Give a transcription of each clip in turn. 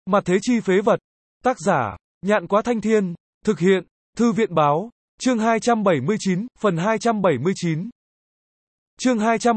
Mặt thế chi phế vật. Tác giả, Nhạn Quá Thanh Thiên. Thực hiện, Thư viện Báo. Chương 279, phần 279. Chương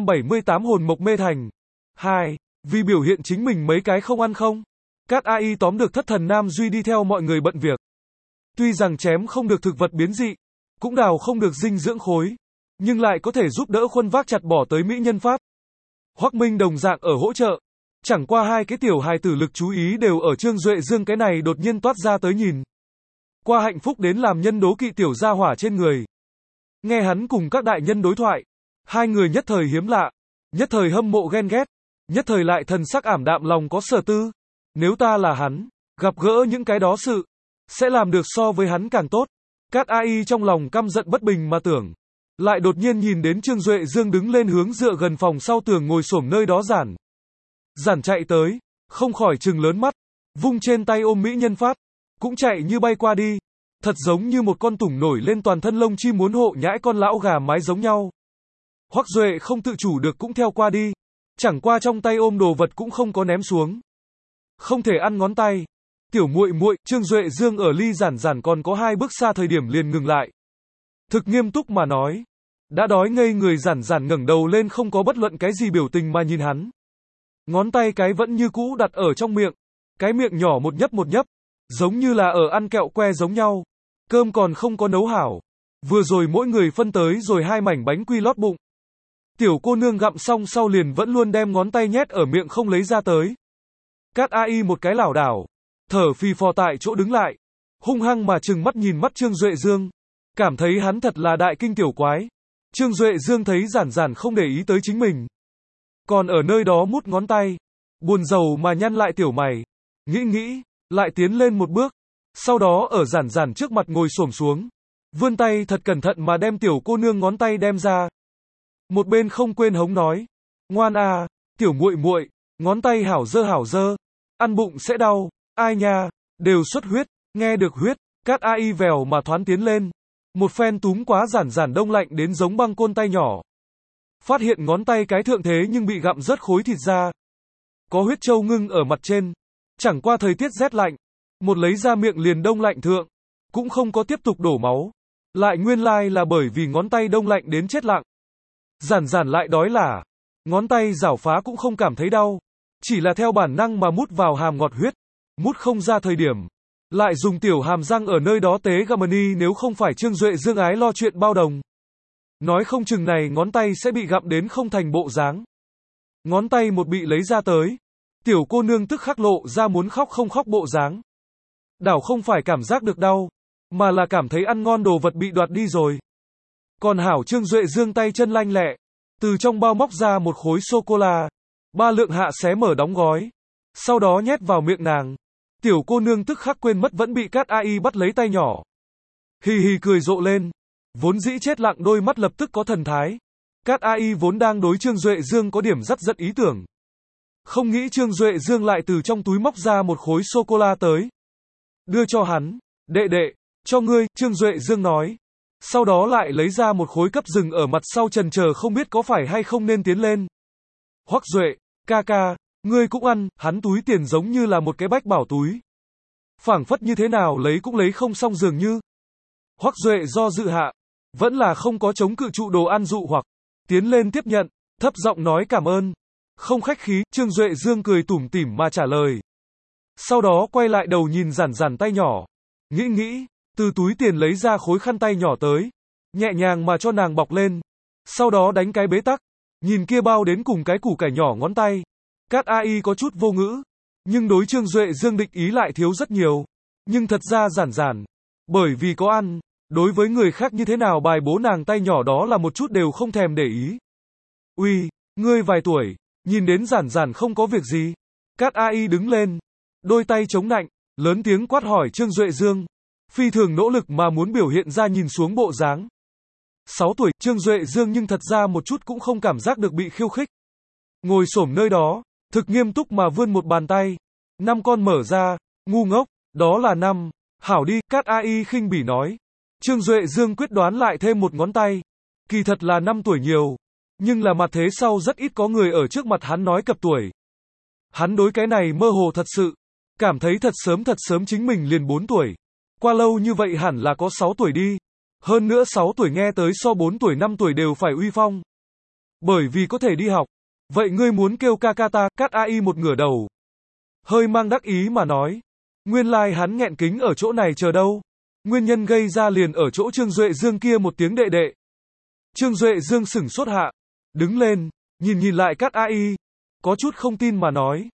278 Hồn Mộc Mê Thành. 2. Vì biểu hiện chính mình mấy cái không ăn không. Cát AI tóm được thất thần Nam Duy đi theo mọi người bận việc. Tuy rằng chém không được thực vật biến dị, cũng đào không được dinh dưỡng khối, nhưng lại có thể giúp đỡ khuân vác chặt bỏ tới Mỹ Nhân Pháp. Hoắc Minh đồng dạng ở hỗ trợ. Chẳng qua hai cái tiểu hài tử lực chú ý đều ở Trương Duệ Dương cái này đột nhiên toát ra tới nhìn. Qua hạnh phúc đến làm nhân đố kỵ tiểu gia hỏa trên người. Nghe hắn cùng các đại nhân đối thoại, hai người nhất thời hiếm lạ, nhất thời hâm mộ ghen ghét, nhất thời lại thần sắc ảm đạm lòng có sở tư. Nếu ta là hắn, gặp gỡ những cái đó sự, sẽ làm được so với hắn càng tốt. Cát AI trong lòng căm giận bất bình mà tưởng. Lại đột nhiên nhìn đến Trương Duệ Dương đứng lên hướng dựa gần phòng sau tường ngồi xổm nơi đó giản. Giản chạy tới, không khỏi trừng lớn mắt, vung trên tay ôm Mỹ Nhân Pháp, cũng chạy như bay qua đi. Thật giống như một con tủng nổi lên toàn thân lông chim muốn hộ nhãi con lão gà mái giống nhau. Hoắc Duệ không tự chủ được cũng theo qua đi. Chẳng qua trong tay ôm đồ vật cũng không có ném xuống. Không thể ăn ngón tay. Tiểu muội muội, Trương Duệ Dương ở ly giản giản còn có 2 bước xa thời điểm liền ngừng lại. Thực nghiêm túc mà nói. Đã đói ngây người giản giản ngẩng đầu lên không có bất luận cái gì biểu tình mà nhìn hắn. Ngón tay cái vẫn như cũ đặt ở trong miệng. Cái miệng nhỏ một nhấp, giống như là ở ăn kẹo que giống nhau. Cơm còn không có nấu hảo. Vừa rồi mỗi người phân tới rồi 2 mảnh bánh quy lót bụng. Tiểu cô nương gặm xong sau liền vẫn luôn đem ngón tay nhét ở miệng không lấy ra tới. Cát AI một cái lảo đảo, thở phì phò tại chỗ đứng lại, hung hăng mà trừng mắt nhìn mắt Trương Duệ Dương, cảm thấy hắn thật là đại kinh tiểu quái. Trương Duệ Dương thấy giản giản không để ý tới chính mình, còn ở nơi đó mút ngón tay, buồn rầu mà nhăn lại tiểu mày, nghĩ, lại tiến lên một bước, sau đó ở giản giản trước mặt ngồi xổm xuống, vươn tay thật cẩn thận mà đem tiểu cô nương ngón tay đem ra. Một bên không quên hống nói, ngoan à, tiểu muội muội, ngón tay hảo dơ, ăn bụng sẽ đau, ai nha, đều xuất huyết, nghe được huyết, Cát AI vèo mà thoán tiến lên, một phen túm quá giản giản đông lạnh đến giống băng côn tay nhỏ. Phát hiện ngón tay cái thượng thế nhưng bị gặm rớt khối thịt ra. Có huyết trâu ngưng ở mặt trên, chẳng qua thời tiết rét lạnh, một lấy ra miệng liền đông lạnh thượng, cũng không có tiếp tục đổ máu, lại nguyên lai là bởi vì ngón tay đông lạnh đến chết lặng. Giản giản lại đói là, ngón tay rảo phá cũng không cảm thấy đau, chỉ là theo bản năng mà mút vào hàm ngọt huyết, mút không ra thời điểm, lại dùng tiểu hàm răng ở nơi đó tế gamani nếu không phải Trương Duệ Dương ái lo chuyện bao đồng. Nói không chừng này ngón tay sẽ bị gặm đến không thành bộ dáng. Ngón tay một bị lấy ra tới, tiểu cô nương tức khắc lộ ra muốn khóc không khóc bộ dáng. Đảo không phải cảm giác được đau, mà là cảm thấy ăn ngon đồ vật bị đoạt đi rồi. Còn hảo Trương Duệ Dương tay chân lanh lẹ, từ trong bao móc ra một khối sô-cô-la, 3 lượng hạ xé mở đóng gói, sau đó nhét vào miệng nàng. Tiểu cô nương tức khắc quên mất vẫn bị Cát AI bắt lấy tay nhỏ. Hì hì cười rộ lên, vốn dĩ chết lặng đôi mắt lập tức có thần thái. Cát AI vốn đang đối Trương Duệ Dương có điểm dắt giận ý tưởng. Không nghĩ Trương Duệ Dương lại từ trong túi móc ra một khối sô-cô-la tới. Đưa cho hắn, đệ, cho ngươi, Trương Duệ Dương nói. Sau đó lại lấy ra một khối cấp rừng ở mặt sau trần chờ không biết có phải hay không nên tiến lên. Hoắc Duệ, ca, ngươi cũng ăn, hắn túi tiền giống như là một cái bách bảo túi. Phảng phất như thế nào lấy cũng lấy không xong dường như. Hoắc Duệ do dự hạ, vẫn là không có chống cự trụ đồ ăn dụ hoặc, tiến lên tiếp nhận, thấp giọng nói cảm ơn. Không khách khí, Trương Duệ Dương cười tủm tỉm mà trả lời. Sau đó quay lại đầu nhìn giản tay nhỏ, nghĩ, từ túi tiền lấy ra khối khăn tay nhỏ tới, nhẹ nhàng mà cho nàng bọc lên, sau đó đánh cái bế tắc, nhìn kia bao đến cùng cái củ cải nhỏ ngón tay. Cát AI có chút vô ngữ, nhưng đối Trương Duệ Dương địch ý lại thiếu rất nhiều, nhưng thật ra giản, bởi vì có ăn, đối với người khác như thế nào bài bố nàng tay nhỏ đó là một chút đều không thèm để ý. Uy, ngươi vài tuổi, nhìn đến giản không có việc gì. Cát AI đứng lên, đôi tay chống nạnh, lớn tiếng quát hỏi Trương Duệ Dương, phi thường nỗ lực mà muốn biểu hiện ra nhìn xuống bộ dáng. 6 tuổi, Trương Duệ Dương nhưng thật ra một chút cũng không cảm giác được bị khiêu khích. Ngồi xổm nơi đó, thực nghiêm túc mà vươn một bàn tay. 5 con mở ra, ngu ngốc, đó là 5. Hảo đi, Cát AI khinh bỉ nói. Trương Duệ Dương quyết đoán lại thêm một ngón tay. Kỳ thật là 5 tuổi nhiều, nhưng là mặt thế sau rất ít có người ở trước mặt hắn nói cập tuổi. Hắn đối cái này mơ hồ thật sự. Cảm thấy thật sớm chính mình liền 4 tuổi. Qua lâu như vậy hẳn là có 6 tuổi đi. Hơn nữa 6 tuổi nghe tới so 4 tuổi 5 tuổi đều phải uy phong. Bởi vì có thể đi học. Vậy ngươi muốn kêu ca ca ta, Cát AI một ngửa đầu. Hơi mang đắc ý mà nói. Nguyên lai hắn nghẹn kính ở chỗ này chờ đâu. Nguyên nhân gây ra liền ở chỗ Trương Duệ Dương kia một tiếng đệ đệ. Trương Duệ Dương sửng sốt hạ. Đứng lên, nhìn lại Cát AI. Có chút không tin mà nói.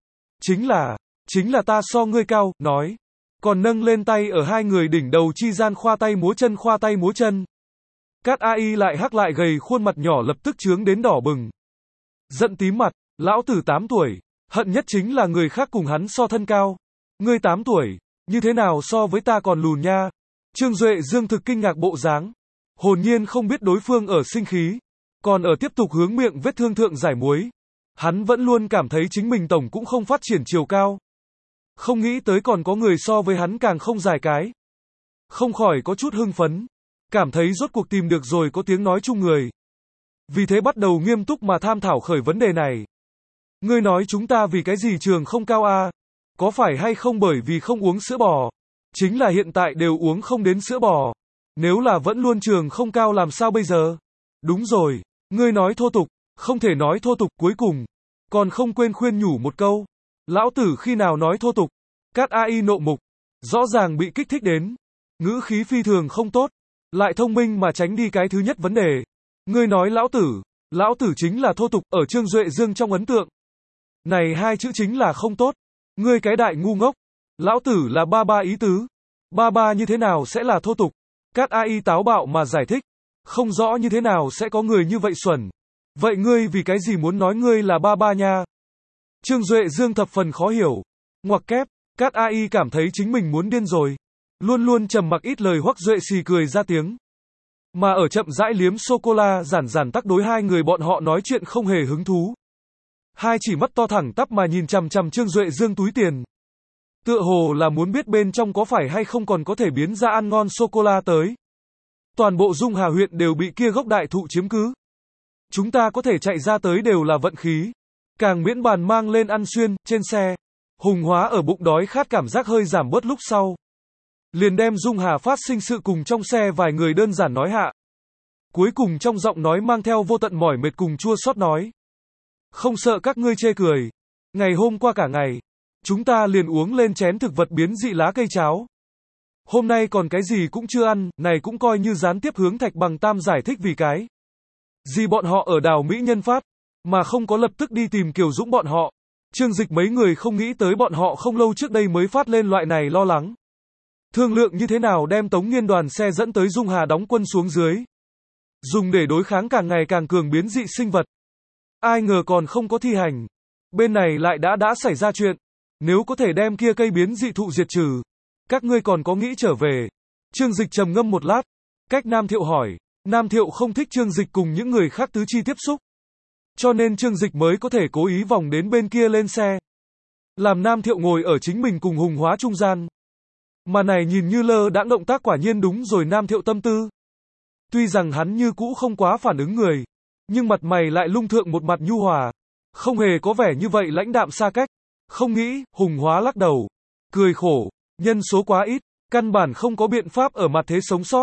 Chính là ta so ngươi cao, nói. Còn nâng lên tay ở hai người đỉnh đầu chi gian khoa tay múa chân. Cát AI lại hắc lại gầy khuôn mặt nhỏ lập tức chướng đến đỏ bừng. Giận tím mặt, lão tử 8 tuổi, hận nhất chính là người khác cùng hắn so thân cao. Ngươi 8 tuổi, như thế nào so với ta còn lùn nha. Trương Duệ Dương thực kinh ngạc bộ dáng. Hồn nhiên không biết đối phương ở sinh khí. Còn ở tiếp tục hướng miệng vết thương thượng giải muối. Hắn vẫn luôn cảm thấy chính mình tổng cũng không phát triển chiều cao. Không nghĩ tới còn có người so với hắn càng không dài cái. Không khỏi có chút hưng phấn. Cảm thấy rốt cuộc tìm được rồi có tiếng nói chung người. Vì thế bắt đầu nghiêm túc mà tham thảo khởi vấn đề này. Ngươi nói chúng ta vì cái gì trường không cao a? Có phải hay không bởi vì không uống sữa bò? Chính là hiện tại đều uống không đến sữa bò. Nếu là vẫn luôn trường không cao làm sao bây giờ? Đúng rồi, ngươi nói thô tục, không thể nói thô tục cuối cùng. Còn không quên khuyên nhủ một câu. Lão tử khi nào nói thô tục? Cát AI nộ mục. Rõ ràng bị kích thích đến. Ngữ khí phi thường không tốt. Lại thông minh mà tránh đi cái thứ nhất vấn đề. Ngươi nói lão tử chính là thô tục ở Trương Duệ Dương trong ấn tượng. Này hai chữ chính là không tốt. Ngươi cái đại ngu ngốc. Lão tử là ba ba ý tứ. Ba ba như thế nào sẽ là thô tục? Cát AI táo bạo mà giải thích. Không rõ như thế nào sẽ có người như vậy xuẩn. Vậy ngươi vì cái gì muốn nói ngươi là ba ba nha? Trương Duệ Dương thập phần khó hiểu. Ngoặc kép, Cát AI cảm thấy chính mình muốn điên rồi. Luôn luôn trầm mặc ít lời Hoắc Duệ xì cười ra tiếng. Mà ở chậm rãi liếm sô-cô-la giản tắc đối hai người bọn họ nói chuyện không hề hứng thú. Hai chỉ mắt to thẳng tắp mà nhìn chằm chằm Trương Duệ Dương túi tiền. Tựa hồ là muốn biết bên trong có phải hay không còn có thể biến ra ăn ngon sô-cô-la tới. Toàn bộ Dung Hà huyện đều bị kia gốc đại thụ chiếm cứ. Chúng ta có thể chạy ra tới đều là vận khí. Càng miễn bàn mang lên ăn xuyên, trên xe. Hùng Hóa ở bụng đói khát cảm giác hơi giảm bớt lúc sau. Liền đem Dung Hà phát sinh sự cùng trong xe vài người đơn giản nói hạ. Cuối cùng trong giọng nói mang theo vô tận mỏi mệt cùng chua xót nói. Không sợ các ngươi chê cười. Ngày hôm qua cả ngày, chúng ta liền uống lên chén thực vật biến dị lá cây cháo. Hôm nay còn cái gì cũng chưa ăn, này cũng coi như gián tiếp hướng Thạch Bằng Tam giải thích vì cái gì bọn họ ở đào Mỹ Nhân phát, mà không có lập tức đi tìm Kiều Dũng bọn họ. Trương Dịch mấy người không nghĩ tới bọn họ không lâu trước đây mới phát lên loại này lo lắng. Thương lượng như thế nào đem Tống Nghiên đoàn xe dẫn tới Dung Hà đóng quân xuống dưới. Dùng để đối kháng càng ngày càng cường biến dị sinh vật. Ai ngờ còn không có thi hành. Bên này lại đã xảy ra chuyện. Nếu có thể đem kia cây biến dị thụ diệt trừ. Các ngươi còn có nghĩ trở về. Trương Dịch trầm ngâm một lát. Cách Nam Thiệu hỏi. Nam Thiệu không thích Trương Dịch cùng những người khác tứ chi tiếp xúc. Cho nên Trương Dịch mới có thể cố ý vòng đến bên kia lên xe. Làm Nam Thiệu ngồi ở chính mình cùng Hùng Hóa trung gian. Mà này nhìn như lơ đãng động tác quả nhiên đúng rồi Nam Thiệu tâm tư. Tuy rằng hắn như cũ không quá phản ứng người. Nhưng mặt mày lại lung thượng một mặt nhu hòa. Không hề có vẻ như vậy lãnh đạm xa cách. Không nghĩ, Hùng Hóa lắc đầu. Cười khổ. Nhân số quá ít. Căn bản không có biện pháp ở mặt thế sống sót.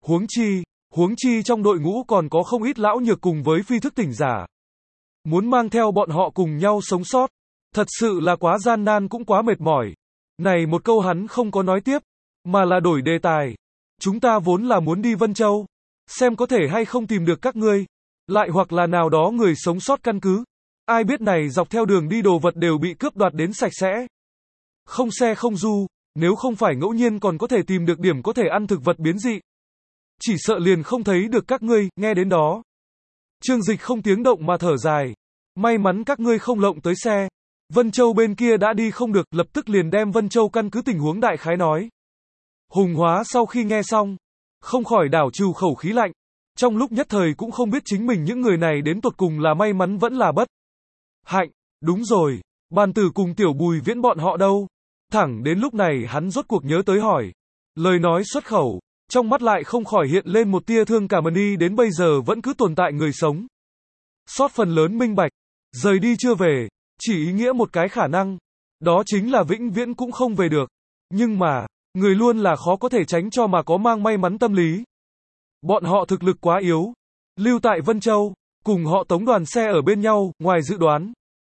Huống chi trong đội ngũ còn có không ít lão nhược cùng với phi thức tỉnh giả. Muốn mang theo bọn họ cùng nhau sống sót. Thật sự là quá gian nan cũng quá mệt mỏi. Này một câu hắn không có nói tiếp. Mà là đổi đề tài. Chúng ta vốn là muốn đi Vân Châu. Xem có thể hay không tìm được các ngươi. Lại hoặc là nào đó người sống sót căn cứ. Ai biết này dọc theo đường đi đồ vật đều bị cướp đoạt đến sạch sẽ. Không xe không du. Nếu không phải ngẫu nhiên còn có thể tìm được điểm có thể ăn thực vật biến dị. Chỉ sợ liền không thấy được các ngươi, nghe đến đó. Trương Dịch không tiếng động mà thở dài. May mắn các ngươi không lộng tới xe. Vân Châu bên kia đã đi không được, lập tức liền đem Vân Châu căn cứ tình huống đại khái nói. Hùng Hóa sau khi nghe xong, không khỏi đảo trừ khẩu khí lạnh. Trong lúc nhất thời cũng không biết chính mình những người này đến tột cùng là may mắn vẫn là bất hạnh. Đúng rồi, Bàn Tử cùng Tiểu Bùi Viễn bọn họ đâu? Thẳng đến lúc này hắn rốt cuộc nhớ tới hỏi. Lời nói xuất khẩu, trong mắt lại không khỏi hiện lên một tia thương cảm đi đến bây giờ vẫn cứ tồn tại người sống. Sót phần lớn minh bạch, rời đi chưa về, chỉ ý nghĩa một cái khả năng. Đó chính là vĩnh viễn cũng không về được. Nhưng mà, người luôn là khó có thể tránh cho mà có mang may mắn tâm lý. Bọn họ thực lực quá yếu. Lưu tại Vân Châu, cùng họ Tống đoàn xe ở bên nhau, ngoài dự đoán.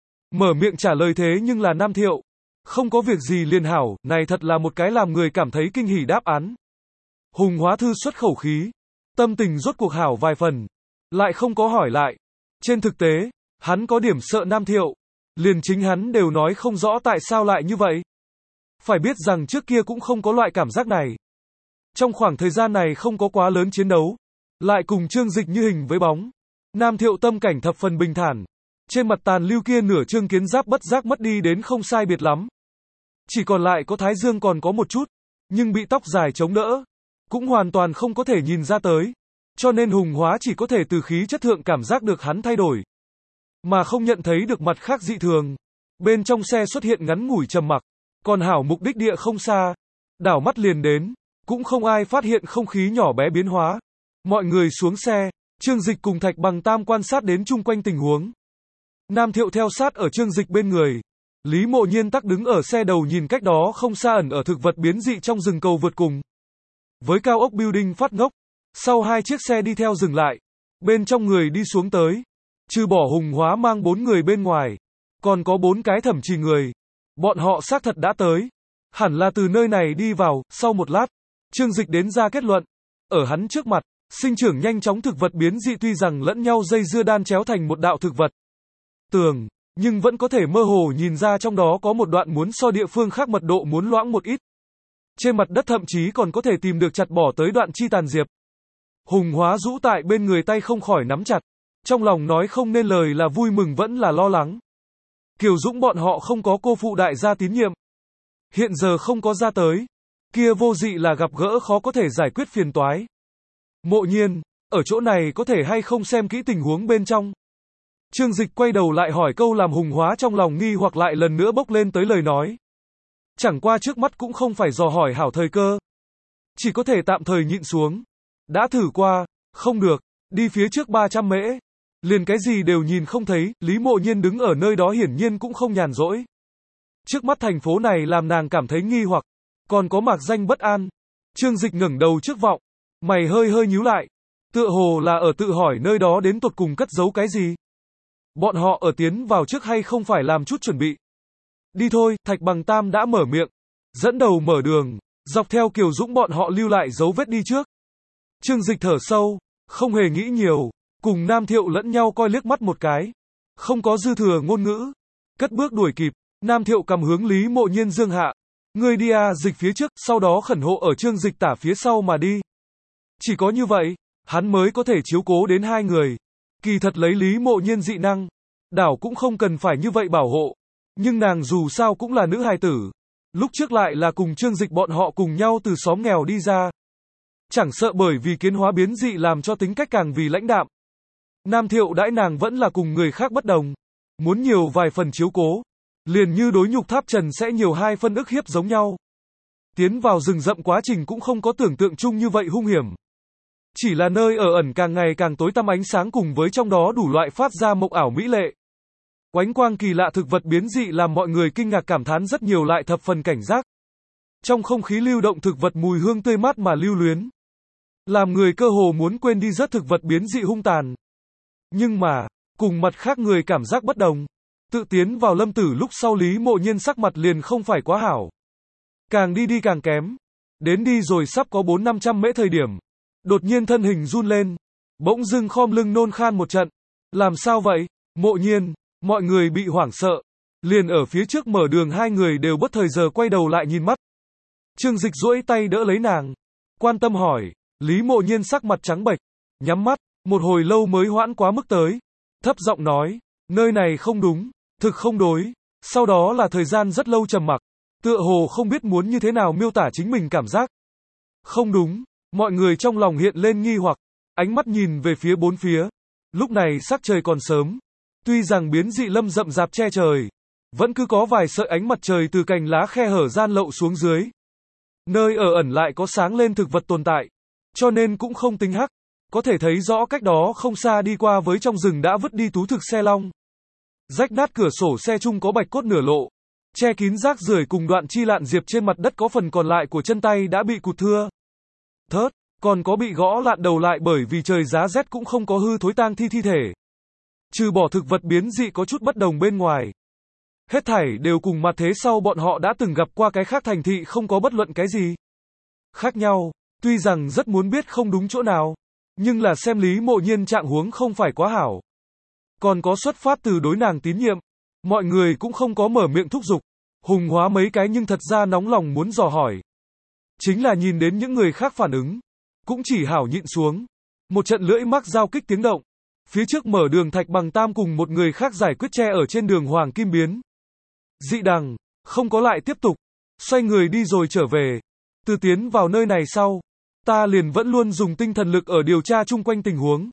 Mở miệng trả lời thế nhưng là Nam Thiệu. Không có việc gì liền hảo, này thật là một cái làm người cảm thấy kinh hỉ đáp án. Hùng Hóa Thư xuất khẩu khí. Tâm tình rốt cuộc hảo vài phần. Lại không có hỏi lại. Trên thực tế, hắn có điểm sợ Nam Thiệu. Liền chính hắn đều nói không rõ tại sao lại như vậy. Phải biết rằng trước kia cũng không có loại cảm giác này. Trong khoảng thời gian này không có quá lớn chiến đấu. Lại cùng Trương Dịch như hình với bóng. Nam Thiệu tâm cảnh thập phần bình thản. Trên mặt tàn lưu kia nửa trương kiến giáp bất giác mất đi đến không sai biệt lắm. Chỉ còn lại có thái dương còn có một chút. Nhưng bị tóc dài chống đỡ. Cũng hoàn toàn không có thể nhìn ra tới. Cho nên Hùng Hóa chỉ có thể từ khí chất thượng cảm giác được hắn thay đổi. Mà không nhận thấy được mặt khác dị thường. Bên trong xe xuất hiện ngắn ngủi trầm mặc. Còn hảo mục đích địa không xa. Đảo mắt liền đến. Cũng không ai phát hiện không khí nhỏ bé biến hóa. Mọi người xuống xe. Trương Dịch cùng Thạch Bằng Tam quan sát đến chung quanh tình huống. Nam Thiệu theo sát ở Trương Dịch bên người. Lý Mộ Nhiên tắc đứng ở xe đầu nhìn cách đó không xa ẩn ở thực vật biến dị trong rừng cầu vượt cùng. Với cao ốc building phát ngốc. Sau hai chiếc xe đi theo dừng lại. Bên trong người đi xuống tới. Trừ bỏ Hùng Hóa mang 4 người bên ngoài. Còn có 4 cái thẩm trì người. Bọn họ xác thật đã tới. Hẳn là từ nơi này đi vào. Sau một lát, Trương Dịch đến ra kết luận. Ở hắn trước mặt, sinh trưởng nhanh chóng thực vật biến dị tuy rằng lẫn nhau dây dưa đan chéo thành một đạo thực vật. Tường, nhưng vẫn có thể mơ hồ nhìn ra trong đó có một đoạn muốn so địa phương khác mật độ muốn loãng một ít. Trên mặt đất thậm chí còn có thể tìm được chặt bỏ tới đoạn chi tàn diệp. Hùng Hóa rũ tại bên người tay không khỏi nắm chặt. Trong lòng nói không nên lời là vui mừng vẫn là lo lắng. Kiều Dũng bọn họ không có cô phụ đại gia tín nhiệm. Hiện giờ không có ra tới. Kia vô dị là gặp gỡ khó có thể giải quyết phiền toái. Mộ Nhiên, ở chỗ này có thể hay không xem kỹ tình huống bên trong. Trương Dịch quay đầu lại hỏi câu làm Hùng Hóa trong lòng nghi hoặc lại lần nữa bốc lên tới lời nói. Chẳng qua trước mắt cũng không phải dò hỏi hảo thời cơ. Chỉ có thể tạm thời nhịn xuống. Đã thử qua, không được, đi phía trước 300 mễ. Liền cái gì đều nhìn không thấy, Lý Mộ Nhiên đứng ở nơi đó hiển nhiên cũng không nhàn rỗi. Trước mắt thành phố này làm nàng cảm thấy nghi hoặc, còn có mạc danh bất an. Trương Dịch ngẩng đầu trước vọng, mày hơi hơi nhíu lại. Tựa hồ là ở tự hỏi nơi đó đến tột cùng cất giấu cái gì. Bọn họ ở tiến vào trước hay không phải làm chút chuẩn bị. Đi thôi, Thạch Bằng Tam đã mở miệng. Dẫn đầu mở đường, dọc theo Kiều Dũng bọn họ lưu lại dấu vết đi trước. Trương Dịch thở sâu, không hề nghĩ nhiều, cùng Nam Thiệu lẫn nhau coi liếc mắt một cái. Không có dư thừa ngôn ngữ. Cất bước đuổi kịp, Nam Thiệu cầm hướng Lý Mộ Nhiên dương hạ. Ngươi đi Dịch phía trước, sau đó khẩn hộ ở Trương Dịch tả phía sau mà đi. Chỉ có như vậy, hắn mới có thể chiếu cố đến hai người. Kỳ thật lấy Lý Mộ Nhiên dị năng, đảo cũng không cần phải như vậy bảo hộ. Nhưng nàng dù sao cũng là nữ hài tử. Lúc trước lại là cùng Trương Dịch bọn họ cùng nhau từ xóm nghèo đi ra. Chẳng sợ bởi vì kiến hóa biến dị làm cho tính cách càng vì lãnh đạm. Nam Thiệu đãi nàng vẫn là cùng người khác bất đồng. Muốn nhiều vài phần chiếu cố. Liền như đối nhục tháp trần sẽ nhiều 2 phân ức hiếp giống nhau. Tiến vào rừng rậm quá trình cũng không có tưởng tượng chung như vậy hung hiểm. Chỉ là nơi ở ẩn càng ngày càng tối tăm ánh sáng cùng với trong đó đủ loại phát ra mộng ảo mỹ lệ. Oánh quang kỳ lạ thực vật biến dị làm mọi người kinh ngạc cảm thán rất nhiều lại thập phần cảnh giác. Trong không khí lưu động thực vật mùi hương tươi mát mà lưu luyến. Làm người cơ hồ muốn quên đi rất thực vật biến dị hung tàn. Nhưng mà, cùng mặt khác người cảm giác bất đồng. Tự tiến vào lâm tử lúc sau Lý Mộ Nhiên sắc mặt liền không phải quá hảo. Càng đi càng kém. Đến đi rồi sắp có 400-500 mễ thời điểm. Đột nhiên thân hình run lên. Bỗng dưng khom lưng nôn khan một trận. Làm sao vậy? Mộ Nhiên, mọi người bị hoảng sợ. Liền ở phía trước mở đường hai người đều bất thời giờ quay đầu lại nhìn mắt. Trương Dịch duỗi tay đỡ lấy nàng. Quan tâm hỏi. Lý Mộ Nhiên sắc mặt trắng bệch. Nhắm mắt, một hồi lâu mới hoãn quá mức tới. Thấp giọng nói. Nơi này không đúng. Thực không đối. Sau đó là thời gian rất lâu trầm mặc. Tựa hồ không biết muốn như thế nào miêu tả chính mình cảm giác. Không đúng. Mọi người trong lòng hiện lên nghi hoặc. Ánh mắt nhìn về phía bốn phía. Lúc này sắc trời còn sớm. Tuy rằng biến dị lâm rậm rạp che trời. Vẫn cứ có vài sợi ánh mặt trời từ cành lá khe hở gian lậu xuống dưới. Nơi ở ẩn lại có sáng lên thực vật tồn tại. Cho nên cũng không tính hắc. Có thể thấy rõ cách đó không xa đi qua với trong rừng đã vứt đi tú thực xe long. Rách nát cửa sổ xe chung có bạch cốt nửa lộ. che kín rác rưởi cùng đoạn chi lạn diệp trên mặt đất, có phần còn lại của chân tay đã bị cụt thưa thớt, còn có bị gõ lạn đầu lại bởi vì trời giá rét cũng không có hư thối tang thi thi thể. Trừ bỏ thực vật biến dị có chút bất đồng bên ngoài. Hết thảy đều cùng mặt thế sau bọn họ đã từng gặp qua cái khác thành thị không có bất luận cái gì khác nhau. Tuy rằng rất muốn biết không đúng chỗ nào, nhưng là xem Lý Mộ Nhiên trạng huống không phải quá hảo. Còn có xuất phát từ đối nàng tín nhiệm, mọi người cũng không có mở miệng thúc giục, hùng hóa mấy cái, nhưng thật ra nóng lòng muốn dò hỏi. Chính là nhìn đến những người khác phản ứng, cũng chỉ hảo nhịn xuống. Một trận lưỡi mắc giao kích tiếng động. Phía trước mở đường Thạch Bằng Tam cùng một người khác giải quyết che ở trên đường Hoàng Kim biến dị đằng, không có lại tiếp tục, xoay người đi rồi trở về. Từ tiến vào nơi này sau, ta liền vẫn luôn dùng tinh thần lực ở điều tra chung quanh tình huống.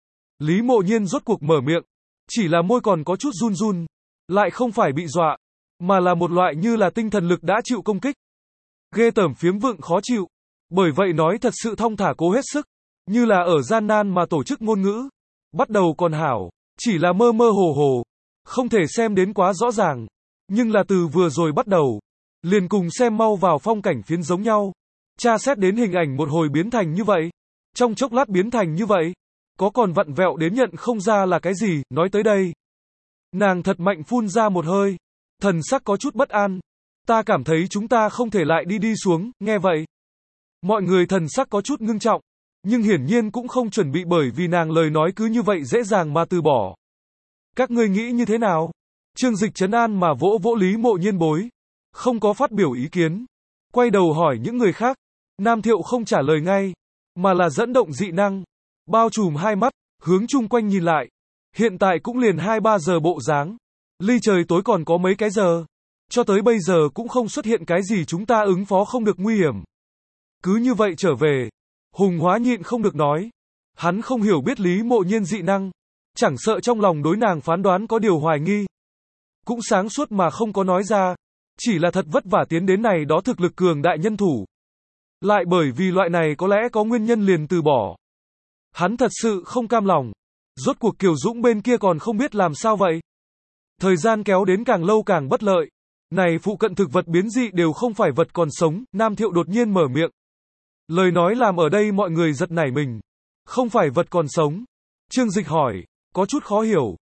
Lý Mộ Nhiên rốt cuộc mở miệng, chỉ là môi còn có chút run run, lại không phải bị dọa, mà là một loại như là tinh thần lực đã chịu công kích. Ghê tởm, phiếm vựng, khó chịu. Bởi vậy nói thật sự thong thả cố hết sức, như là ở gian nan mà tổ chức ngôn ngữ. Bắt đầu còn hảo, chỉ là mơ mơ hồ hồ, không thể xem đến quá rõ ràng. Nhưng là từ vừa rồi bắt đầu, liền cùng xem mau vào phong cảnh phiến giống nhau. Tra xét đến hình ảnh một hồi biến thành như vậy, trong chốc lát biến thành như vậy, có còn vặn vẹo đến nhận không ra là cái gì. Nói tới đây, nàng thật mạnh phun ra một hơi, thần sắc có chút bất an. Ta cảm thấy chúng ta không thể lại đi xuống. Nghe vậy, mọi người thần sắc có chút ngưng trọng, nhưng hiển nhiên cũng không chuẩn bị bởi vì nàng lời nói cứ như vậy dễ dàng mà từ bỏ. Các ngươi nghĩ như thế nào? Trương Dịch trấn an mà vỗ vỗ Lý Mộ Nhiên bối, không có phát biểu ý kiến. Quay đầu hỏi những người khác. Nam Thiệu không trả lời ngay, mà là dẫn động dị năng, bao trùm hai mắt, hướng chung quanh nhìn lại. Hiện tại cũng liền 2-3 giờ bộ dáng. Ly trời tối còn có mấy cái giờ. Cho tới bây giờ cũng không xuất hiện cái gì chúng ta ứng phó không được nguy hiểm. Cứ như vậy trở về. Hùng Hóa nhịn không được nói. Hắn không hiểu biết Lý Mộ Nhiên dị năng, chẳng sợ trong lòng đối nàng phán đoán có điều hoài nghi, cũng sáng suốt mà không có nói ra. Chỉ là thật vất vả tiến đến này đó thực lực cường đại nhân thủ, lại bởi vì loại này có lẽ có nguyên nhân liền từ bỏ. Hắn thật sự không cam lòng. Rốt cuộc Kiều Dũng bên kia còn không biết làm sao vậy. Thời gian kéo đến càng lâu càng bất lợi. Này phụ cận thực vật biến dị đều không phải vật còn sống. Nam Thiệu đột nhiên mở miệng. Lời nói làm ở đây mọi người giật nảy mình. Không phải vật còn sống. Trương Dịch hỏi, có chút khó hiểu.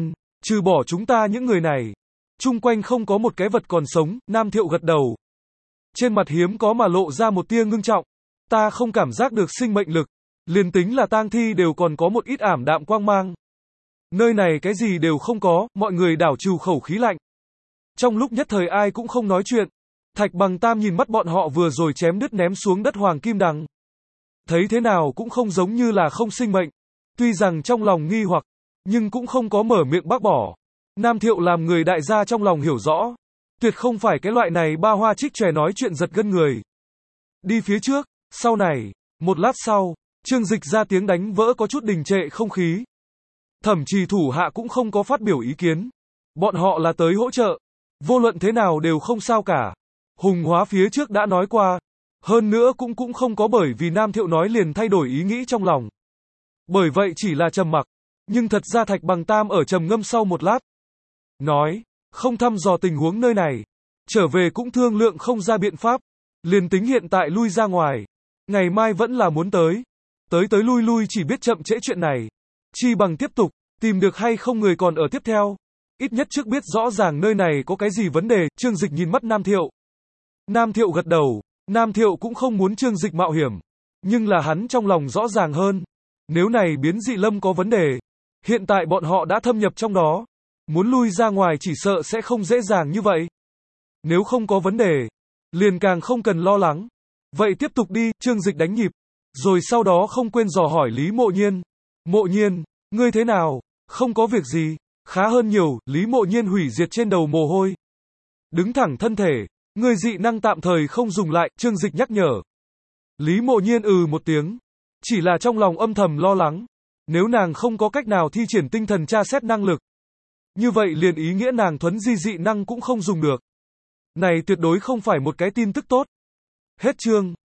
Trừ bỏ chúng ta những người này, chung quanh không có một cái vật còn sống. Nam Thiệu gật đầu, trên mặt hiếm có mà lộ ra một tia ngưng trọng. Ta không cảm giác được sinh mệnh lực. Liền tính là tang thi đều còn có một ít ảm đạm quang mang. Nơi này cái gì đều không có. Mọi người đảo trừ khẩu khí lạnh. Trong lúc nhất thời ai cũng không nói chuyện. Thạch Bằng Tam nhìn mắt bọn họ vừa rồi chém đứt ném xuống đất Hoàng Kim đằng, thấy thế nào cũng không giống như là không sinh mệnh. Tuy rằng trong lòng nghi hoặc, nhưng cũng không có mở miệng bác bỏ. Nam Thiệu làm người đại gia trong lòng hiểu rõ, tuyệt không phải cái loại này ba hoa trích chòe nói chuyện giật gân người. Đi phía trước. Sau này, một lát sau, Trương Dịch ra tiếng đánh vỡ có chút đình trệ không khí. Thẩm Trì thủ hạ cũng không có phát biểu ý kiến. Bọn họ là tới hỗ trợ, vô luận thế nào đều không sao cả. Hùng Hóa phía trước đã nói qua, hơn nữa cũng không có bởi vì Nam Thiệu nói liền thay đổi ý nghĩ trong lòng. Bởi vậy chỉ là trầm mặc, nhưng thật ra Thạch Bằng Tam ở trầm ngâm sau một lát, nói, không thăm dò tình huống nơi này, trở về cũng thương lượng không ra biện pháp, liền tính hiện tại lui ra ngoài, ngày mai vẫn là muốn tới lui chỉ biết chậm trễ chuyện này, chi bằng tiếp tục, tìm được hay không người còn ở tiếp theo, ít nhất trước biết rõ ràng nơi này có cái gì vấn đề. Trương Dịch nhìn mắt Nam Thiệu. Nam Thiệu gật đầu. Nam Thiệu cũng không muốn Trương Dịch mạo hiểm, nhưng là hắn trong lòng rõ ràng hơn, nếu này biến dị lâm có vấn đề, hiện tại bọn họ đã thâm nhập trong đó, muốn lui ra ngoài chỉ sợ sẽ không dễ dàng như vậy. Nếu không có vấn đề, liền càng không cần lo lắng. Vậy tiếp tục đi. Trương Dịch đánh nhịp, rồi sau đó không quên dò hỏi Lý Mộ Nhiên. Mộ Nhiên, ngươi thế nào? Không có việc gì, khá hơn nhiều. Lý Mộ Nhiên hủy diệt trên đầu mồ hôi, đứng thẳng thân thể. Ngươi dị năng tạm thời không dùng lại. Trương Dịch nhắc nhở. Lý Mộ Nhiên một tiếng, chỉ là trong lòng âm thầm lo lắng, nếu nàng không có cách nào thi triển tinh thần tra xét năng lực, như vậy liền ý nghĩa nàng thuấn di dị năng cũng không dùng được. Này tuyệt đối không phải một cái tin tức tốt. Hết chương.